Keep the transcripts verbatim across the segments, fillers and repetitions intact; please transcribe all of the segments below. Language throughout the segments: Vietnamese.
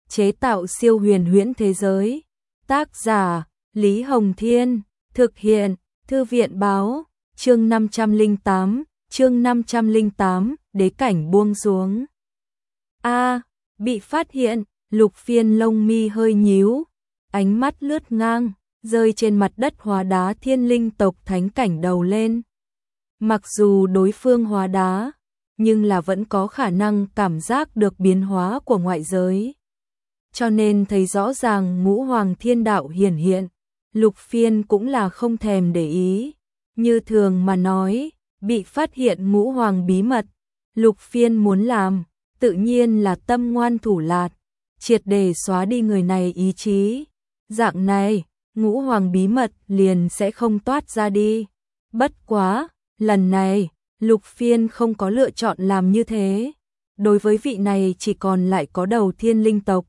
chế tạo siêu huyền huyễn thế giới. Tác giả Lý Hồng Thiên, thực hiện Thư viện Báo, chương năm trăm lẻ tám, chương năm trăm lẻ tám, đế cảnh buông xuống. A, bị phát hiện, Lục Phiên lông mi hơi nhíu, ánh mắt lướt ngang, rơi trên mặt đất hóa đá thiên linh tộc thánh cảnh đầu lên. Mặc dù đối phương hóa đá, nhưng là vẫn có khả năng cảm giác được biến hóa của ngoại giới. Cho nên thấy rõ ràng ngũ hoàng thiên đạo hiển hiện, Lục Phiên cũng là không thèm để ý. Như thường mà nói, bị phát hiện ngũ hoàng bí mật, Lục Phiên muốn làm, tự nhiên là tâm ngoan thủ lạt, triệt để xóa đi người này ý chí. Dạng này, ngũ hoàng bí mật liền sẽ không toát ra đi. Bất quá, lần này, Lục Phiên không có lựa chọn làm như thế. Đối với vị này chỉ còn lại có đầu thiên linh tộc.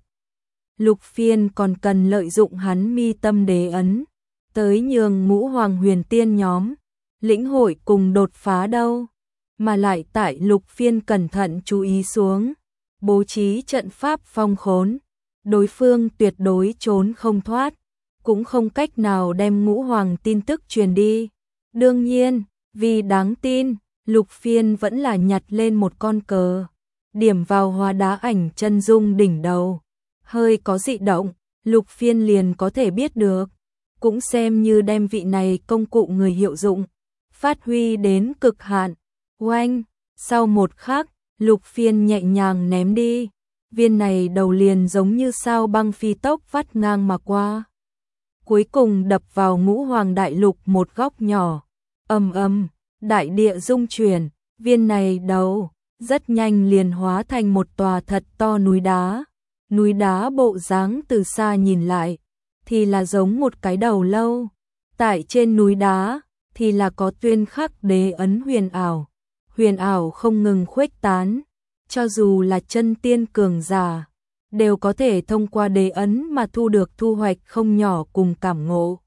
Lục Phiên còn cần lợi dụng hắn mi tâm đế ấn, tới nhường ngũ hoàng huyền tiên nhóm, lĩnh hội cùng đột phá đâu. Mà lại tại Lục Phiên cẩn thận chú ý xuống, bố trí trận pháp phong khốn, đối phương tuyệt đối trốn không thoát, cũng không cách nào đem ngũ hoàng tin tức truyền đi. Đương nhiên, vì đáng tin, Lục Phiên vẫn là nhặt lên một con cờ, điểm vào hóa đá ảnh chân dung đỉnh đầu. Hơi có dị động, Lục Phiên liền có thể biết được, cũng xem như đem vị này công cụ người hiệu dụng, phát huy đến cực hạn. Oanh, sau một khắc, Lục Phiên nhẹ nhàng ném đi, viên này đầu liền giống như sao băng phi tốc vắt ngang mà qua. Cuối cùng đập vào ngũ hoàng đại lục một góc nhỏ, ầm ầm, đại địa rung chuyển, viên này đầu rất nhanh liền hóa thành một tòa thật to núi đá. Núi đá bộ dáng từ xa nhìn lại, thì là giống một cái đầu lâu. Tại trên núi đá, thì là có tuyên khắc đế ấn huyền ảo. Huyền ảo không ngừng khuếch tán, cho dù là chân tiên cường giả, đều có thể thông qua đế ấn mà thu được thu hoạch không nhỏ cùng cảm ngộ.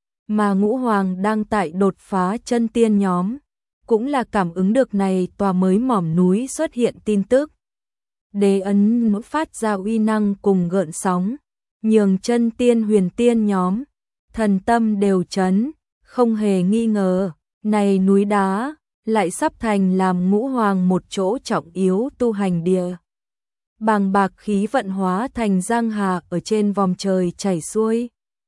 Mà ngũ hoàng đang tại đột phá chân tiên nhóm, cũng là cảm ứng được này tòa mới mỏm núi xuất hiện tin tức. Đế ấn phát ra uy năng cùng gợn sóng, nhường chân tiên huyền tiên nhóm, thần tâm đều chấn, không hề nghi ngờ, này núi đá, lại sắp thành làm ngũ hoàng một chỗ trọng yếu tu hành địa. Bàng bạc khí vận hóa thành giang hà ở trên vòng trời chảy xuôi.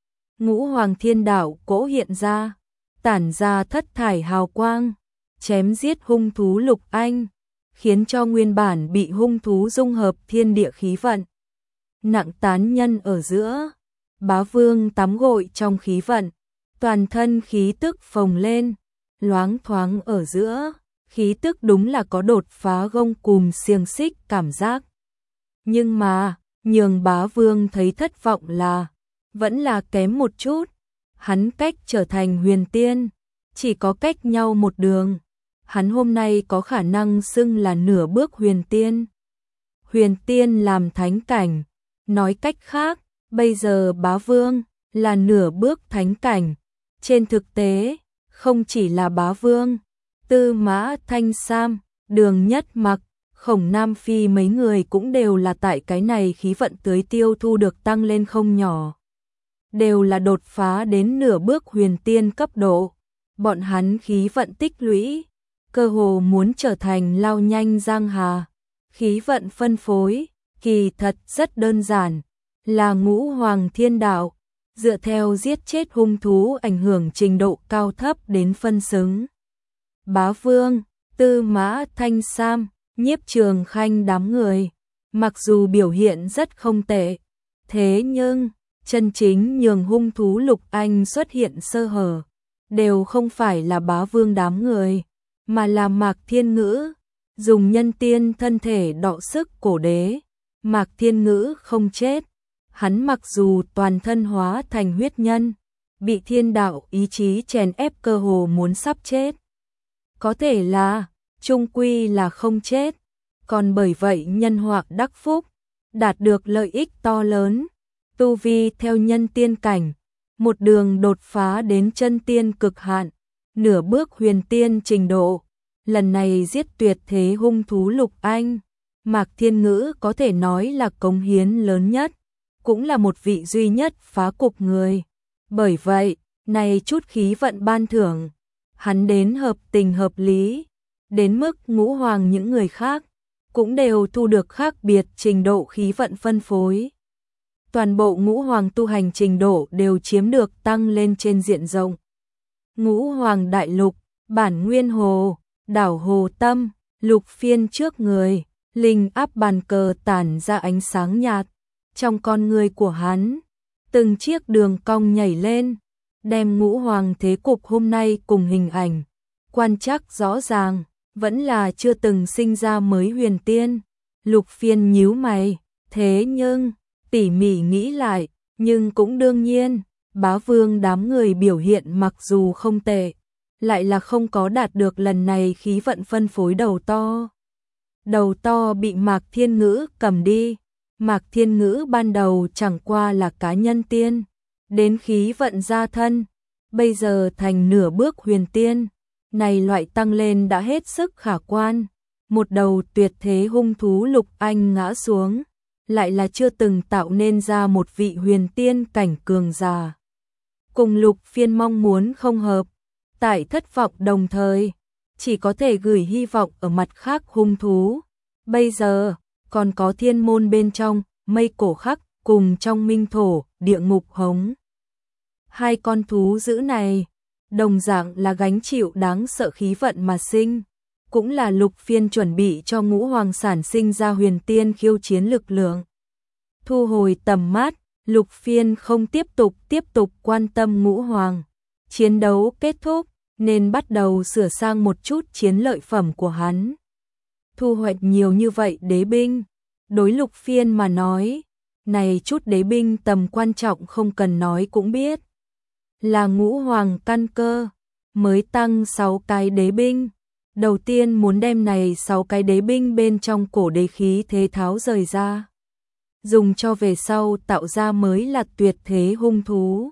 Ngũ hoàng thiên đạo cỗ hiện ra, tản ra thất thải hào quang, chém giết hung thú Lục Anh, khiến cho nguyên bản bị hung thú dung hợp thiên địa khí vận. Nặng tán nhân ở giữa, Bá Vương tắm gội trong khí vận, toàn thân khí tức phồng lên, loáng thoáng ở giữa, khí tức đúng là có đột phá gông cùm xiềng xích cảm giác. Nhưng mà, nhường Bá Vương thấy thất vọng là, vẫn là kém một chút, hắn cách trở thành huyền tiên, chỉ có cách nhau một đường. Hắn hôm nay có khả năng xưng là nửa bước huyền tiên. Huyền tiên làm thánh cảnh, nói cách khác, bây giờ Bá Vương là nửa bước thánh cảnh. Trên thực tế, không chỉ là Bá Vương, Tư Mã Thanh Sam, Đường Nhất Mặc, Khổng Nam Phi mấy người cũng đều là tại cái này khí vận tưới tiêu thu được tăng lên không nhỏ. Đều là đột phá đến nửa bước huyền tiên cấp độ. Bọn hắn khí vận tích lũy, cơ hồ muốn trở thành lao nhanh giang hà. Khí vận phân phối, kỳ thật rất đơn giản, là ngũ hoàng thiên đạo, dựa theo giết chết hung thú ảnh hưởng trình độ cao thấp đến phân xứng. Bá Vương, Tư Mã Thanh Sam, Nhiếp Trường Khanh đám người, mặc dù biểu hiện rất không tệ, thế nhưng, chân chính nhường hung thú Lục Anh xuất hiện sơ hở, đều không phải là Bá Vương đám người, mà là Mạc Thiên Ngữ, dùng nhân tiên thân thể đọ sức cổ đế. Mạc Thiên Ngữ không chết, hắn mặc dù toàn thân hóa thành huyết nhân, bị thiên đạo ý chí chèn ép cơ hồ muốn sắp chết. Có thể là, chung quy là không chết, còn bởi vậy nhân họa đắc phúc, đạt được lợi ích to lớn, tu vi theo nhân tiên cảnh, một đường đột phá đến chân tiên cực hạn, nửa bước huyền tiên trình độ. Lần này giết tuyệt thế hung thú Lục Anh, Mạc Thiên Ngữ có thể nói là cống hiến lớn nhất, cũng là một vị duy nhất phá cục người. Bởi vậy, này chút khí vận ban thưởng, hắn đến hợp tình hợp lý, đến mức Ngũ Hoàng những người khác cũng đều thu được khác biệt trình độ khí vận phân phối. Toàn bộ Ngũ Hoàng tu hành trình độ đều chiếm được tăng lên trên diện rộng. Ngũ Hoàng đại lục, bản nguyên hồ, đảo Hồ Tâm, Lục Phiên trước người, linh áp bàn cờ tản ra ánh sáng nhạt, trong con người của hắn, từng chiếc đường cong nhảy lên, đem Ngũ Hoàng thế cục hôm nay cùng hình ảnh, quan trắc rõ ràng, vẫn là chưa từng sinh ra mới huyền tiên. Lục Phiên nhíu mày, thế nhưng, tỉ mỉ nghĩ lại, nhưng cũng đương nhiên, Bá Vương đám người biểu hiện mặc dù không tệ, lại là không có đạt được lần này khí vận phân phối đầu to. Đầu to bị Mạc Thiên Ngữ cầm đi. Mạc Thiên Ngữ ban đầu chẳng qua là cá nhân tiên, đến khí vận gia thân, bây giờ thành nửa bước huyền tiên, này loại tăng lên đã hết sức khả quan. Một đầu tuyệt thế hung thú Lục Anh ngã xuống, lại là chưa từng tạo nên ra một vị huyền tiên cảnh cường giả. Cùng Lục Phiên mong muốn không hợp, tại thất vọng đồng thời, chỉ có thể gửi hy vọng ở mặt khác hung thú. Bây giờ, còn có thiên môn bên trong, mây cổ khắc, cùng trong minh thổ, địa ngục hống. Hai con thú dữ này, đồng dạng là gánh chịu đáng sợ khí vận mà sinh, cũng là Lục Phiên chuẩn bị cho Ngũ Hoàng sản sinh ra huyền tiên khiêu chiến lực lượng. Thu hồi tầm mắt, Lục Phiên không tiếp tục tiếp tục quan tâm Ngũ Hoàng. Chiến đấu kết thúc, nên bắt đầu sửa sang một chút chiến lợi phẩm của hắn. Thu hoạch nhiều như vậy đế binh, đối Lục Phiên mà nói, này chút đế binh tầm quan trọng không cần nói cũng biết. Là Ngũ Hoàng căn cơ, mới tăng sáu cái đế binh. Đầu tiên muốn đem này sáu cái đế binh bên trong cổ đế khí thế tháo rời ra, dùng cho về sau tạo ra mới là tuyệt thế hung thú.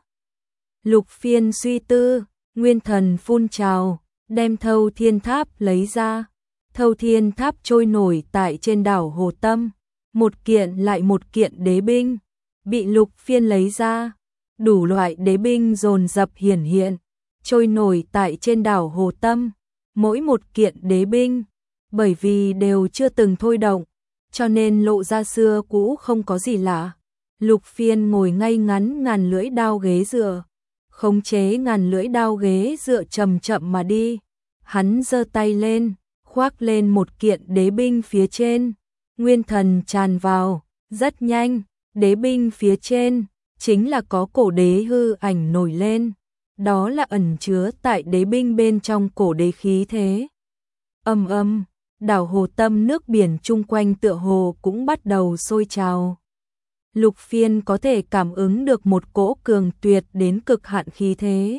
Lục Phiên suy tư, nguyên thần phun trào, đem Thâu Thiên Tháp lấy ra. Thâu Thiên Tháp trôi nổi tại trên đảo Hồ Tâm, một kiện lại một kiện đế binh bị Lục Phiên lấy ra, đủ loại đế binh dồn dập hiển hiện, trôi nổi tại trên đảo Hồ Tâm. Mỗi một kiện đế binh, bởi vì đều chưa từng thôi động, cho nên lộ ra xưa cũ không có gì lạ. Lục Phiên ngồi ngay ngắn ngàn lưỡi đao ghế dựa, khống chế ngàn lưỡi đao ghế dựa chậm chậm mà đi. Hắn giơ tay lên, khoác lên một kiện đế binh phía trên, nguyên thần tràn vào, rất nhanh, đế binh phía trên chính là có cổ đế hư ảnh nổi lên. Đó là ẩn chứa tại đế binh bên trong cổ đế khí thế. Âm âm, đảo Hồ Tâm nước biển chung quanh tựa hồ cũng bắt đầu sôi trào. Lục Phiên có thể cảm ứng được một cỗ cường tuyệt đến cực hạn khí thế.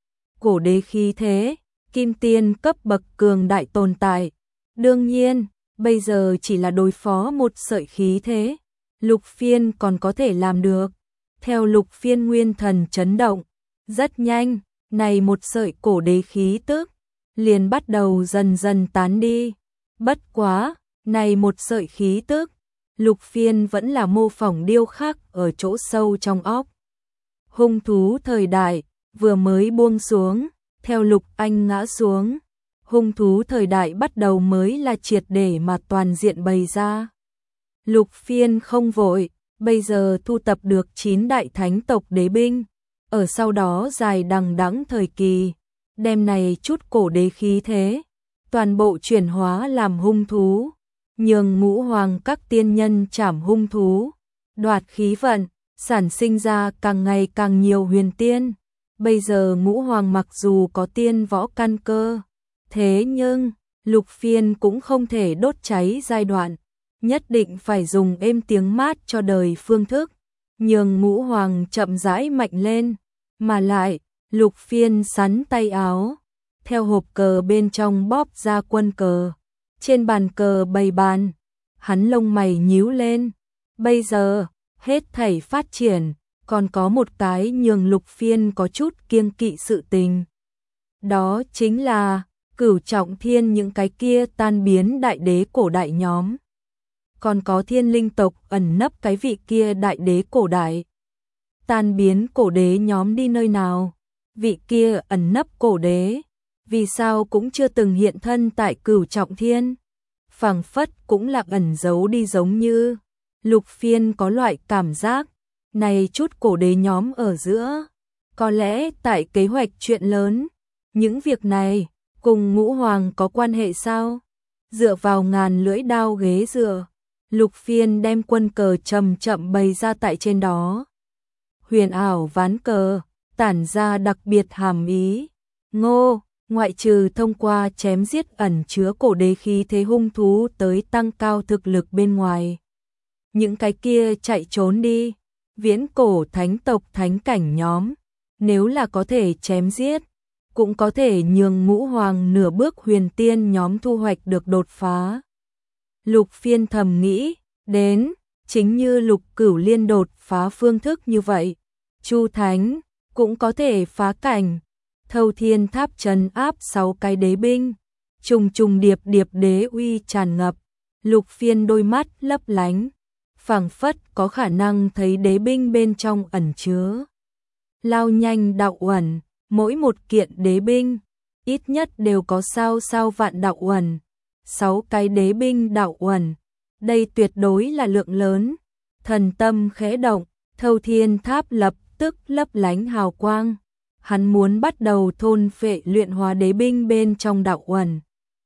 Cổ đế khí thế, kim tiên cấp bậc cường đại tồn tại. Đương nhiên, bây giờ chỉ là đối phó một sợi khí thế, Lục Phiên còn có thể làm được. Theo Lục Phiên nguyên thần chấn động, rất nhanh, này một sợi cổ đế khí tức liền bắt đầu dần dần tán đi. Bất quá, này một sợi khí tức, Lục Phiên vẫn là mô phỏng điêu khắc ở chỗ sâu trong óc. Hung thú thời đại vừa mới buông xuống, theo Lục Anh ngã xuống, hung thú thời đại bắt đầu mới là triệt để mà toàn diện bày ra. Lục Phiên không vội, bây giờ thu tập được chín đại thánh tộc đế binh, ở sau đó dài đằng đẵng thời kỳ, đem này chút cổ đế khí thế, toàn bộ chuyển hóa làm hung thú, nhường Ngũ Hoàng các tiên nhân trảm hung thú, đoạt khí vận, sản sinh ra càng ngày càng nhiều huyền tiên. Bây giờ Ngũ Hoàng mặc dù có tiên võ căn cơ, thế nhưng Lục Phiên cũng không thể đốt cháy giai đoạn, nhất định phải dùng êm tiếng mát cho đời phương thức, nhường Ngũ Hoàng chậm rãi mạnh lên. Mà lại, Lục Phiên sắn tay áo, theo hộp cờ bên trong bóp ra quân cờ, trên bàn cờ bày bàn, hắn lông mày nhíu lên. Bây giờ, hết thảy phát triển, còn có một cái nhường Lục Phiên có chút kiêng kỵ sự tình. Đó chính là Cửu Trọng Thiên những cái kia tan biến đại đế cổ đại nhóm. còn có thiên linh tộc ẩn nấp cái vị kia đại đế cổ đại. Tan biến cổ đế nhóm đi nơi nào? Vị kia ẩn nấp cổ đế, vì sao cũng chưa từng hiện thân tại Cửu Trọng Thiên? Phảng phất cũng là ẩn giấu đi giống như. Lục Phiên có loại cảm giác, này chút cổ đế nhóm ở giữa, có lẽ tại kế hoạch chuyện lớn, những việc này cùng Ngũ Hoàng có quan hệ sao? Dựa vào ngàn lưỡi đao ghế dựa, Lục Phiên đem quân cờ chậm chậm bày ra tại trên đó. Huyền ảo ván cờ, tản ra đặc biệt hàm ý. Ngô, ngoại trừ thông qua chém giết ẩn chứa cổ đế khí thế hung thú tới tăng cao thực lực bên ngoài. Những cái kia chạy trốn đi, viễn cổ thánh tộc thánh cảnh nhóm, nếu là có thể chém giết, cũng có thể nhường Ngũ Hoàng nửa bước huyền tiên nhóm thu hoạch được đột phá. Lục Phiên thầm nghĩ, đến, chính như Lục Cửu Liên đột phá phương thức như vậy, Chu Thánh cũng có thể phá cảnh. Thâu Thiên Tháp trấn áp sáu cái đế binh, trùng trùng điệp điệp đế uy tràn ngập, Lục Phiên đôi mắt lấp lánh, phảng phất có khả năng thấy đế binh bên trong ẩn chứa. Lao nhanh đạo uẩn, mỗi một kiện đế binh, ít nhất đều có sao sao vạn đạo uẩn, sáu cái đế binh đạo uẩn, đây tuyệt đối là lượng lớn. Thần tâm khẽ động, Thâu Thiên Tháp lập tức lấp lánh hào quang. Hắn muốn bắt đầu thôn phệ luyện hóa đế binh bên trong đạo uẩn.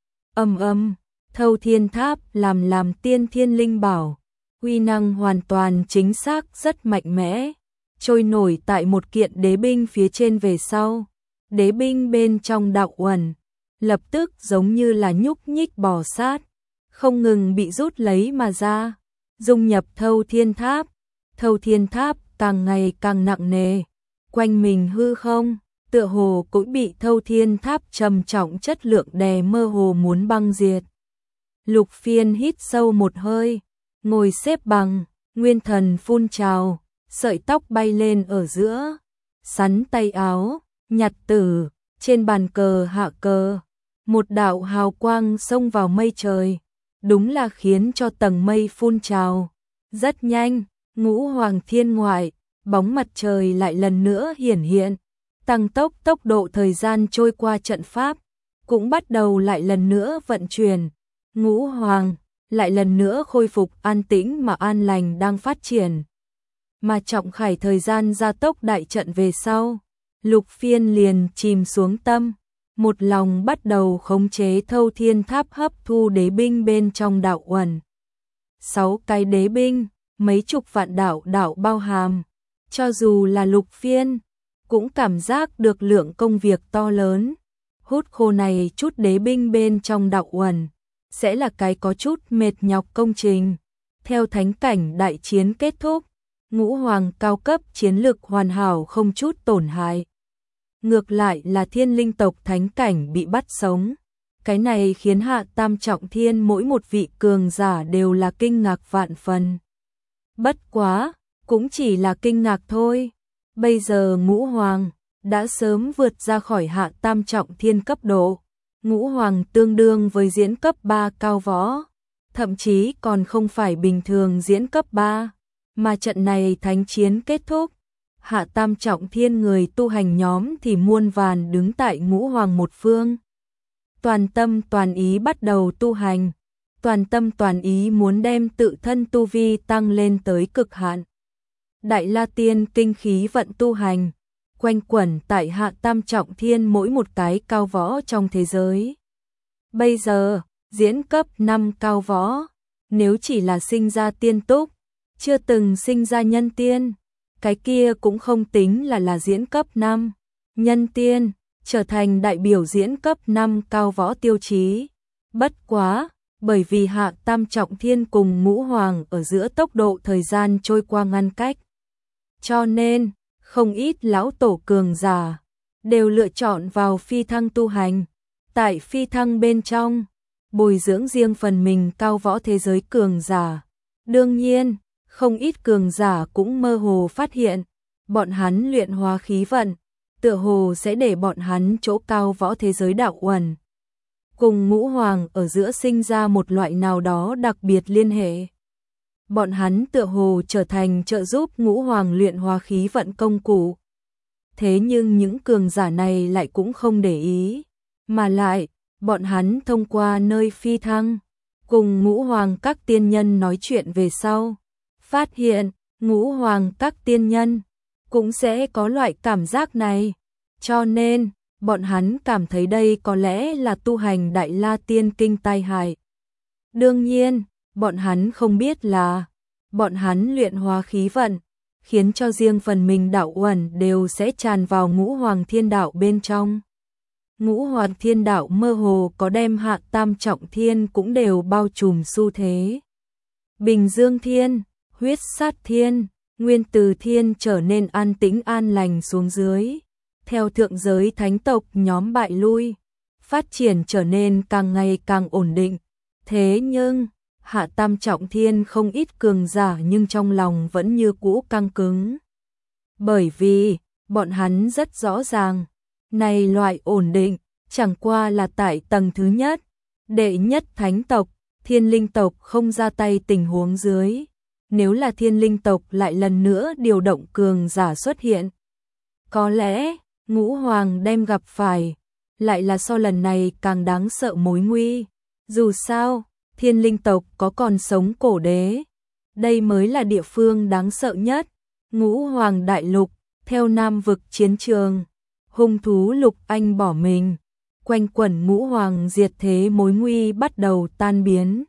Âm âm, Thâu Thiên Tháp làm làm tiên thiên linh bảo, uy năng hoàn toàn chính xác rất mạnh mẽ, trôi nổi tại một kiện đế binh phía trên về sau. Đế binh bên trong đạo uẩn, lập tức giống như là nhúc nhích bò sát, không ngừng bị rút lấy mà ra, dung nhập Thâu Thiên Tháp. Thâu Thiên Tháp càng ngày càng nặng nề, quanh mình hư không, tựa hồ cũng bị Thâu Thiên Tháp trầm trọng chất lượng đè mơ hồ muốn băng diệt. Lục Phiên hít sâu một hơi, ngồi xếp bằng, nguyên thần phun trào, sợi tóc bay lên ở giữa, sắn tay áo, nhặt tử, trên bàn cờ hạ cờ, một đạo hào quang xông vào mây trời, đúng là khiến cho tầng mây phun trào. Rất nhanh, Ngũ Hoàng thiên ngoại, bóng mặt trời lại lần nữa hiển hiện, tăng tốc tốc độ thời gian trôi qua, trận pháp cũng bắt đầu lại lần nữa vận chuyển. Ngũ Hoàng lại lần nữa khôi phục an tĩnh mà an lành đang phát triển. Mà trọng khải thời gian gia tốc đại trận về sau, Lục Phiên liền chìm xuống tâm, một lòng bắt đầu khống chế Thâu Thiên Tháp hấp thu đế binh bên trong đạo uẩn. Sáu cái đế binh, mấy chục vạn đạo đạo bao hàm, cho dù là Lục Phiên cũng cảm giác được lượng công việc to lớn. Hút khô này chút đế binh bên trong đạo uẩn sẽ là cái có chút mệt nhọc công trình. Theo thánh cảnh đại chiến kết thúc, Ngũ Hoàng cao cấp chiến lực hoàn hảo không chút tổn hại. Ngược lại là thiên linh tộc thánh cảnh bị bắt sống. Cái này khiến Hạ Tam Trọng Thiên mỗi một vị cường giả đều là kinh ngạc vạn phần. Bất quá, cũng chỉ là kinh ngạc thôi. Bây giờ Ngũ Hoàng đã sớm vượt ra khỏi Hạ Tam Trọng Thiên cấp độ. Ngũ Hoàng tương đương với diễn cấp ba cao võ, thậm chí còn không phải bình thường diễn cấp ba, mà trận này thánh chiến kết thúc, Hạ Tam Trọng Thiên người tu hành nhóm thì muôn vàn đứng tại Ngũ Hoàng một phương. Toàn tâm toàn ý bắt đầu tu hành, toàn tâm toàn ý muốn đem tự thân tu vi tăng lên tới cực hạn. Đại La Tiên kinh khí vận tu hành, quanh quẩn tại Hạ Tam Trọng Thiên mỗi một cái cao võ trong thế giới. Bây giờ, diễn cấp năm cao võ, nếu chỉ là sinh ra tiên túc, chưa từng sinh ra nhân tiên, cái kia cũng không tính là là diễn cấp năm. Nhân tiên, trở thành đại biểu diễn cấp năm cao võ tiêu chí. Bất quá, bởi vì Hạ Tam Trọng Thiên cùng Ngũ Hoàng ở giữa tốc độ thời gian trôi qua ngăn cách. Cho nên, không ít lão tổ cường giả đều lựa chọn vào phi thăng tu hành. Tại phi thăng bên trong, bồi dưỡng riêng phần mình cao võ thế giới cường giả. Đương nhiên, không ít cường giả cũng mơ hồ phát hiện, bọn hắn luyện hóa khí vận, tựa hồ sẽ để bọn hắn chỗ cao võ thế giới đạo uẩn cùng Ngũ Hoàng ở giữa sinh ra một loại nào đó đặc biệt liên hệ. bọn hắn tựa hồ trở thành trợ giúp Ngũ Hoàng luyện hóa khí vận công cụ. Thế nhưng những cường giả này lại cũng không để ý, mà lại, bọn hắn thông qua nơi phi thăng, cùng Ngũ Hoàng các tiên nhân nói chuyện về sau, phát hiện, Ngũ Hoàng các tiên nhân cũng sẽ có loại cảm giác này, cho nên, bọn hắn cảm thấy đây có lẽ là tu hành Đại La Tiên Kinh tai hại. Đương nhiên, bọn hắn không biết là, bọn hắn luyện hóa khí vận, khiến cho riêng phần mình đạo uẩn đều sẽ tràn vào Ngũ Hoàng Thiên Đạo bên trong. Ngũ Hoàng Thiên Đạo mơ hồ có đem Hạ Tam Trọng Thiên cũng đều bao trùm xu thế. Bình Dương Thiên, Huyết Sát Thiên, Nguyên Từ Thiên trở nên an tĩnh an lành xuống dưới. Theo thượng giới thánh tộc nhóm bại lui, phát triển trở nên càng ngày càng ổn định. Thế nhưng, Hạ Tam Trọng Thiên không ít cường giả nhưng trong lòng vẫn như cũ căng cứng. Bởi vì, bọn hắn rất rõ ràng, này loại ổn định, chẳng qua là tại tầng thứ nhất, đệ nhất thánh tộc, Thiên Linh tộc không ra tay tình huống dưới. Nếu là Thiên Linh tộc lại lần nữa điều động cường giả xuất hiện, có lẽ, Ngũ Hoàng đem gặp phải, lại là so lần này càng đáng sợ mối nguy. Dù sao, Thiên Linh tộc có còn sống cổ đế, đây mới là địa phương đáng sợ nhất. Ngũ Hoàng đại lục, theo Nam vực chiến trường, hung thú Lục Anh bỏ mình, quanh quẩn Ngũ Hoàng diệt thế mối nguy bắt đầu tan biến.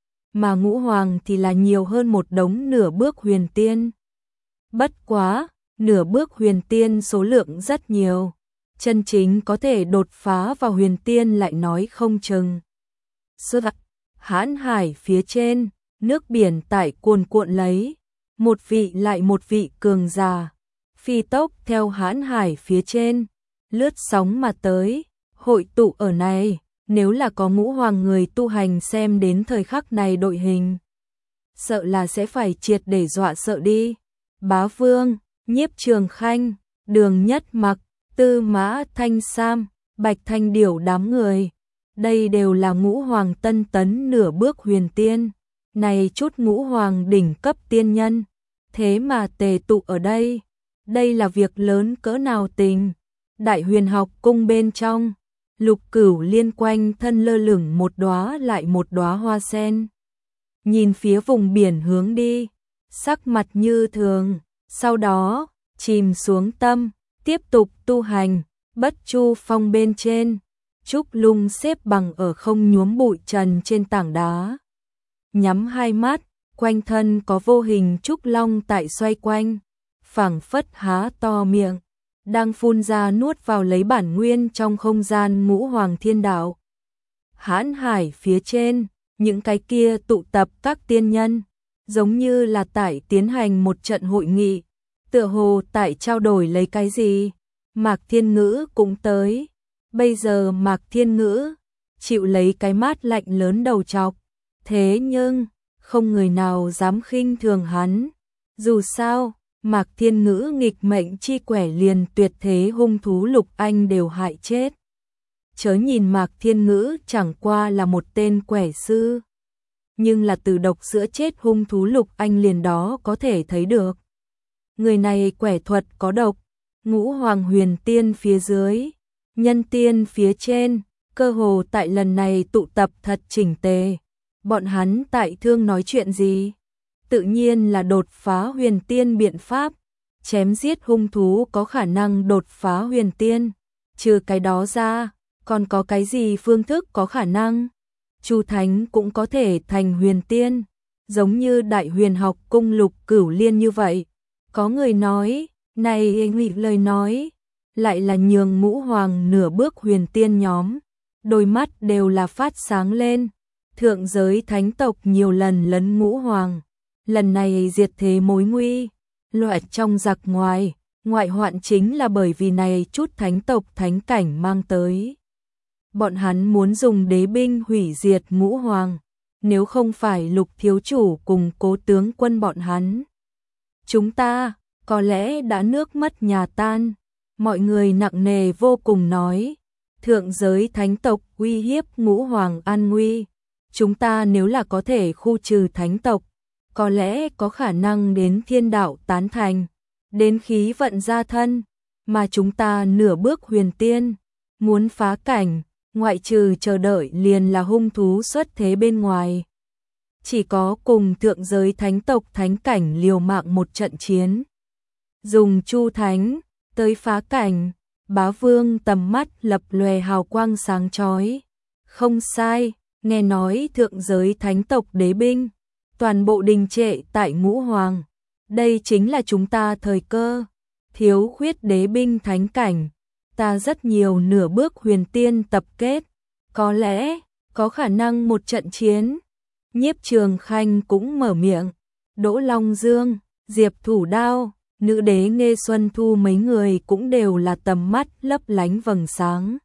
Mà Ngũ Hoàng thì là nhiều hơn một đống nửa bước huyền tiên. Bất quá, nửa bước huyền tiên số lượng rất nhiều, chân chính có thể đột phá vào huyền tiên lại nói không chừng. Suốt Hãn hải phía trên, nước biển tại cuồn cuộn lấy, một vị lại một vị cường giả, phi tốc theo hãn hải phía trên, lướt sóng mà tới, hội tụ ở này, nếu là có Ngũ Hoàng người tu hành xem đến thời khắc này đội hình, sợ là sẽ phải triệt để dọa sợ đi. Bá Vương, Nhiếp Trường Khanh, Đường Nhất Mặc, Tư Mã Thanh Sam, Bạch Thanh Điểu đám người, đây đều là Ngũ Hoàng tân tấn nửa bước huyền tiên, này chút Ngũ Hoàng đỉnh cấp tiên nhân, thế mà tề tụ ở đây, đây là việc lớn cỡ nào tình. Đại Huyền Học cung bên trong, Lục Cửu liên quanh thân lơ lửng một đóa lại một đóa hoa sen, nhìn phía vùng biển hướng đi, sắc mặt như thường, sau đó chìm xuống tâm, tiếp tục tu hành. Bất Chu Phong bên trên, Trúc Lung xếp bằng ở không nhuốm bụi trần trên tảng đá, nhắm hai mắt, quanh thân có vô hình trúc long tại xoay quanh, phảng phất há to miệng, đang phun ra nuốt vào lấy bản nguyên trong không gian Ngũ Hoàng Thiên Đạo. Hãn hải phía trên, những cái kia tụ tập các tiên nhân, giống như là tại tiến hành một trận hội nghị, tựa hồ tại trao đổi lấy cái gì. Mạc Thiên Ngữ cũng tới, bây giờ Mạc Thiên Ngữ chịu lấy cái mát lạnh lớn đầu chọc, thế nhưng không người nào dám khinh thường hắn. Dù sao, Mạc Thiên Ngữ nghịch mệnh chi quẻ liền tuyệt thế hung thú Lục Anh đều hại chết. Chớ nhìn Mạc Thiên Ngữ chẳng qua là một tên quẻ sư, nhưng là từ độc sữa chết hung thú Lục Anh liền đó có thể thấy được. Người này quẻ thuật có độc, Ngũ Hoàng huyền tiên phía dưới, nhân tiên phía trên, cơ hồ tại lần này tụ tập thật chỉnh tề. Bọn hắn tại thương nói chuyện gì? Tự nhiên là đột phá huyền tiên biện pháp, chém giết hung thú có khả năng đột phá huyền tiên. Trừ cái đó ra, còn có cái gì phương thức có khả năng? Chu Thánh cũng có thể thành huyền tiên, giống như Đại Huyền Học cung Lục Cửu Liên như vậy. Có người nói, này nghỉ lời nói, lại là nhường Ngũ Hoàng nửa bước huyền tiên nhóm, đôi mắt đều là phát sáng lên. Thượng giới thánh tộc nhiều lần lấn Ngũ Hoàng, lần này diệt thế mối nguy, loại trong giặc ngoài, ngoại hoạn chính là bởi vì này chút thánh tộc thánh cảnh mang tới. Bọn hắn muốn dùng đế binh hủy diệt Ngũ Hoàng, nếu không phải Lục thiếu chủ cùng Cố tướng quân bọn hắn, chúng ta có lẽ đã nước mất nhà tan. Mọi người nặng nề vô cùng nói, thượng giới thánh tộc uy hiếp Ngũ Hoàng an nguy, chúng ta nếu là có thể khu trừ thánh tộc, có lẽ có khả năng đến thiên đạo tán thành, đến khí vận gia thân, mà chúng ta nửa bước huyền tiên, muốn phá cảnh, ngoại trừ chờ đợi liền là hung thú xuất thế bên ngoài. Chỉ có cùng thượng giới thánh tộc thánh cảnh liều mạng một trận chiến. Dùng Chu Thánh tới phá cảnh, Bá Vương tầm mắt lập lòe hào quang sáng chói. Không sai, nghe nói thượng giới thánh tộc đế binh, toàn bộ đình trệ tại Ngũ Hoàng. Đây chính là chúng ta thời cơ, thiếu khuyết đế binh thánh cảnh. Ta rất nhiều nửa bước huyền tiên tập kết, có lẽ, có khả năng một trận chiến. Nhiếp Trường Khanh cũng mở miệng, Đỗ Long Dương, Diệp Thủ Đao, nữ đế Nghê Xuân Thu mấy người cũng đều là tầm mắt lấp lánh vầng sáng.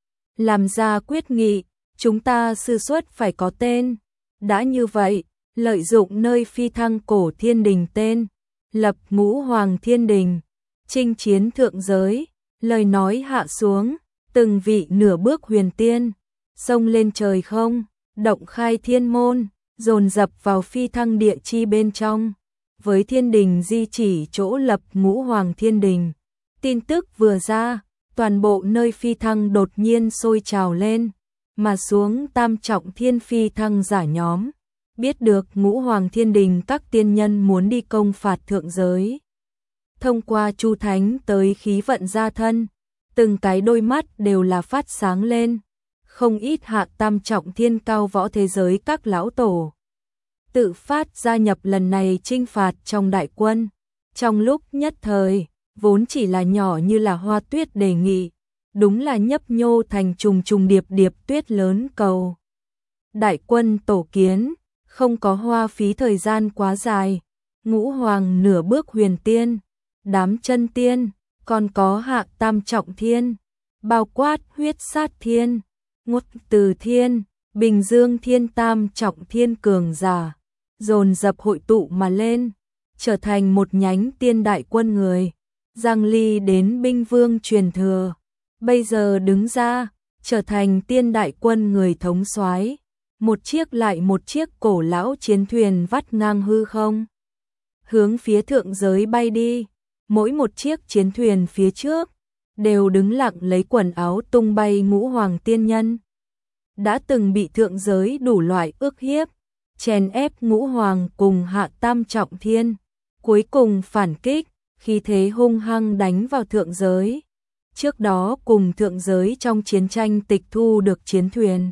Làm ra quyết nghị, chúng ta sư xuất phải có tên. Đã như vậy, lợi dụng nơi phi thăng cổ thiên đình tên, lập Ngũ Hoàng Thiên Đình, chinh chiến thượng giới. Lời nói hạ xuống, từng vị nửa bước huyền tiên, xông lên trời không, động khai thiên môn, dồn dập vào phi thăng địa chi bên trong. Với thiên đình di chỉ chỗ lập Ngũ Hoàng Thiên Đình, tin tức vừa ra, toàn bộ nơi phi thăng đột nhiên sôi trào lên, mà xuống tam trọng thiên phi thăng giả nhóm, biết được Ngũ Hoàng Thiên Đình các tiên nhân muốn đi công phạt thượng giới. Thông qua Chu Thánh tới khí vận gia thân, từng cái đôi mắt đều là phát sáng lên, không ít hạ tam trọng thiên cao võ thế giới các lão tổ tự phát gia nhập lần này chinh phạt trong đại quân. Trong lúc nhất thời, vốn chỉ là nhỏ như là hoa tuyết đề nghị, đúng là nhấp nhô thành trùng trùng điệp điệp tuyết lớn cầu. Đại quân tổ kiến, không có hoa phí thời gian quá dài, Ngũ Hoàng nửa bước huyền tiên, đám chân tiên, còn có hạ tam trọng thiên, bao quát huyết sát thiên, ngút từ thiên, bình dương thiên tam trọng thiên cường giả, dồn dập hội tụ mà lên, trở thành một nhánh tiên đại quân người. Giang Ly đến binh vương truyền thừa, bây giờ đứng ra, trở thành tiên đại quân người thống soái. Một chiếc lại một chiếc cổ lão chiến thuyền vắt ngang hư không, hướng phía thượng giới bay đi. Mỗi một chiếc chiến thuyền phía trước đều đứng lặng lấy quần áo tung bay Ngũ Hoàng tiên nhân. Đã từng bị thượng giới đủ loại ức hiếp, chèn ép Ngũ Hoàng cùng hạ tam trọng thiên, cuối cùng phản kích, khí thế hung hăng đánh vào thượng giới. Trước đó cùng thượng giới trong chiến tranh tịch thu được chiến thuyền,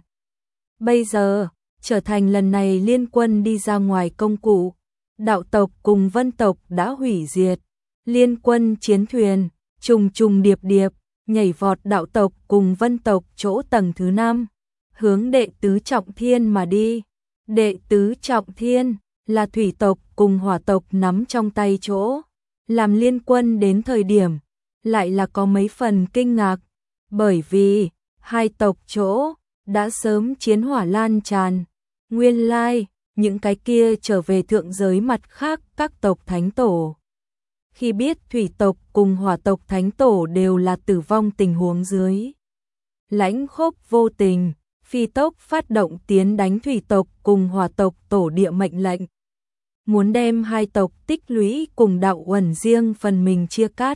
bây giờ trở thành lần này liên quân đi ra ngoài công cụ. Đạo tộc cùng vân tộc đã hủy diệt, liên quân chiến thuyền trùng trùng điệp điệp nhảy vọt đạo tộc cùng vân tộc chỗ tầng thứ năm, hướng đệ tứ trọng thiên mà đi. Đệ tứ trọng thiên là thủy tộc cùng hỏa tộc nắm trong tay chỗ, làm liên quân đến thời điểm lại là có mấy phần kinh ngạc, bởi vì hai tộc chỗ đã sớm chiến hỏa lan tràn. Nguyên lai, những cái kia trở về thượng giới mặt khác các tộc thánh tổ, khi biết thủy tộc cùng hỏa tộc thánh tổ đều là tử vong tình huống dưới, lãnh khốc vô tình, phi tốc phát động tiến đánh thủy tộc cùng hỏa tộc tổ địa mệnh lệnh, muốn đem hai tộc tích lũy cùng đạo uẩn riêng phần mình chia cắt.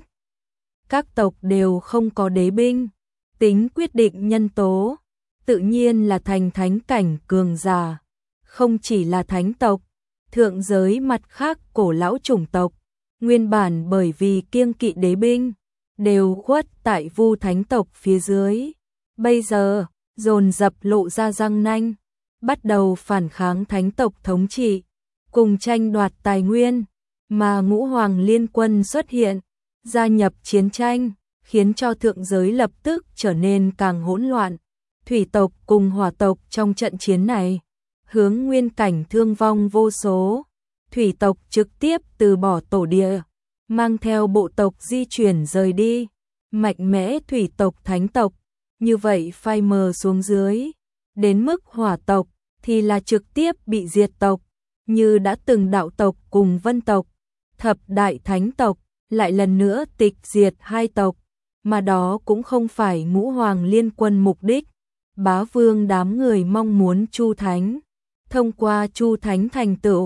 Các tộc đều không có đế binh, tính quyết định nhân tố, tự nhiên là thành thánh cảnh cường giả. Không chỉ là thánh tộc, thượng giới mặt khác cổ lão chủng tộc, nguyên bản bởi vì kiêng kỵ đế binh, đều khuất tại Vu thánh tộc phía dưới. Bây giờ, dồn dập lộ ra răng nanh, bắt đầu phản kháng thánh tộc thống trị, cùng tranh đoạt tài nguyên, mà Ngũ Hoàng liên quân xuất hiện, gia nhập chiến tranh, khiến cho thượng giới lập tức trở nên càng hỗn loạn. Thủy tộc cùng hỏa tộc trong trận chiến này, hướng nguyên cảnh thương vong vô số. Thủy tộc trực tiếp từ bỏ tổ địa, mang theo bộ tộc di chuyển rời đi. Mạnh mẽ thủy tộc thánh tộc, như vậy phai mờ xuống dưới. Đến mức hỏa tộc, thì là trực tiếp bị diệt tộc, như đã từng đạo tộc cùng vân tộc. Thập đại thánh tộc, lại lần nữa tịch diệt hai tộc, mà đó cũng không phải Ngũ Hoàng liên quân mục đích. Bá Vương đám người mong muốn Chu Thánh, thông qua Chu Thánh thành tựu,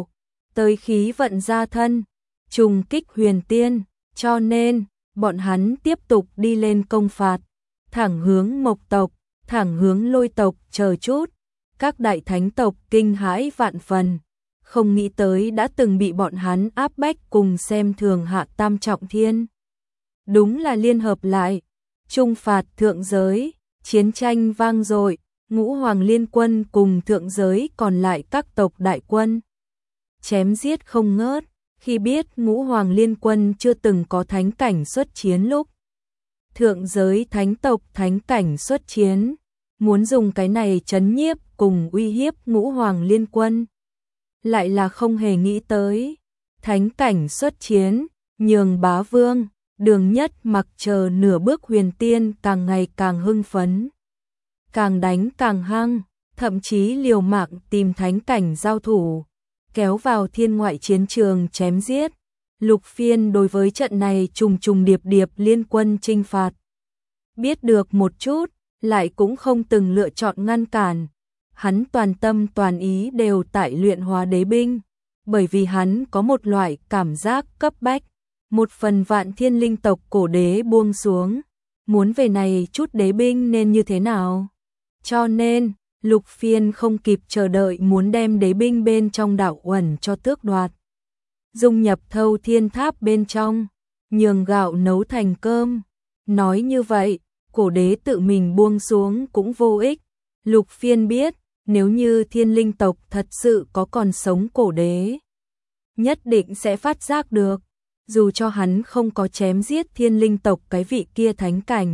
tới khí vận gia thân, trùng kích huyền tiên, cho nên, bọn hắn tiếp tục đi lên công phạt, thẳng hướng Mộc tộc, thẳng hướng Lôi tộc chờ chút, các đại thánh tộc kinh hãi vạn phần, không nghĩ tới đã từng bị bọn hắn áp bách cùng xem thường hạ tam trọng thiên. Đúng là liên hợp lại, trung phạt thượng giới, chiến tranh vang dội, ngũ hoàng liên quân cùng thượng giới còn lại các tộc đại quân. Chém giết không ngớt, khi biết ngũ hoàng liên quân chưa từng có thánh cảnh xuất chiến lúc. Thượng giới thánh tộc thánh cảnh xuất chiến, muốn dùng cái này trấn nhiếp cùng uy hiếp ngũ hoàng liên quân. Lại là không hề nghĩ tới, thánh cảnh xuất chiến, nhường bá vương, Đường Nhất Mặc chờ nửa bước huyền tiên càng ngày càng hưng phấn. Càng đánh càng hăng, thậm chí liều mạng tìm thánh cảnh giao thủ, kéo vào thiên ngoại chiến trường chém giết. Lục Phiên đối với trận này trùng trùng điệp điệp liên quân chinh phạt. Biết được một chút, lại cũng không từng lựa chọn ngăn cản. Hắn toàn tâm toàn ý đều tại luyện hóa đế binh, bởi vì hắn có một loại cảm giác cấp bách. Một phần vạn thiên linh tộc cổ đế buông xuống, muốn về này chút đế binh nên như thế nào? Cho nên, Lục Phiên không kịp chờ đợi muốn đem đế binh bên trong đạo uẩn cho tước đoạt. Dung nhập thâu thiên tháp bên trong, nhường gạo nấu thành cơm. Nói như vậy, cổ đế tự mình buông xuống cũng vô ích. Lục Phiên biết, nếu như thiên linh tộc thật sự có còn sống cổ đế, nhất định sẽ phát giác được. Dù cho hắn không có chém giết thiên linh tộc cái vị kia thánh cảnh.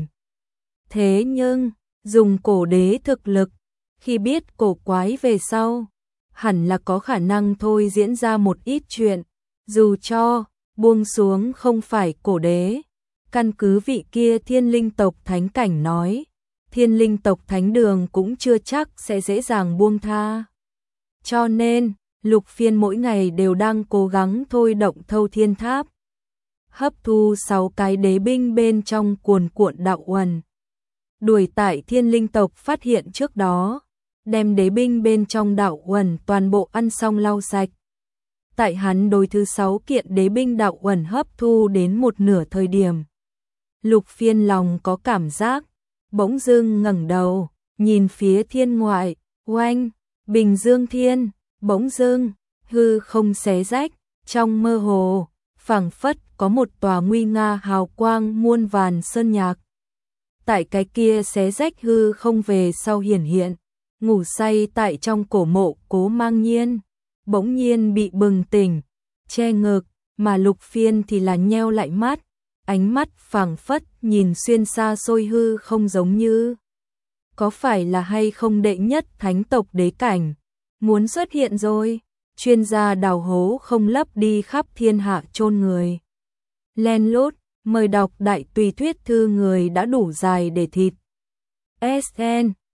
Thế nhưng, dùng cổ đế thực lực, khi biết cổ quái về sau, hẳn là có khả năng thôi diễn ra một ít chuyện. Dù cho, buông xuống không phải cổ đế, căn cứ vị kia thiên linh tộc thánh cảnh nói, thiên linh tộc thánh đường cũng chưa chắc sẽ dễ dàng buông tha. Cho nên, Lục Phiên mỗi ngày đều đang cố gắng thôi động thâu thiên tháp, hấp thu sáu cái đế binh bên trong cuồn cuộn đạo uẩn. Đuổi tại thiên linh tộc phát hiện trước đó, đem đế binh bên trong đạo uẩn toàn bộ ăn xong lau sạch. Tại hắn đối thứ sáu kiện đế binh đạo uẩn hấp thu đến một nửa thời điểm, Lục Phiên lòng có cảm giác, bỗng dưng ngẩng đầu, nhìn phía thiên ngoại, oanh, Bình Dương Thiên, bỗng dưng, hư không xé rách, trong mơ hồ, phảng phất có một tòa nguy nga hào quang muôn vàn sơn nhạc. Tại cái kia xé rách hư không về sau hiển hiện, ngủ say tại trong cổ mộ Cố Mang Nhiên, bỗng nhiên bị bừng tỉnh, che ngực, mà Lục Phiên thì là nheo lại mắt, ánh mắt phảng phất nhìn xuyên xa xôi hư không giống như có phải là hay không đệ nhất thánh tộc đế cảnh muốn xuất hiện rồi. Chuyên gia đào hố không lấp đi khắp thiên hạ chôn người. Len lút, mời đọc đại tùy thuyết thư người đã đủ dài để thịt. ét en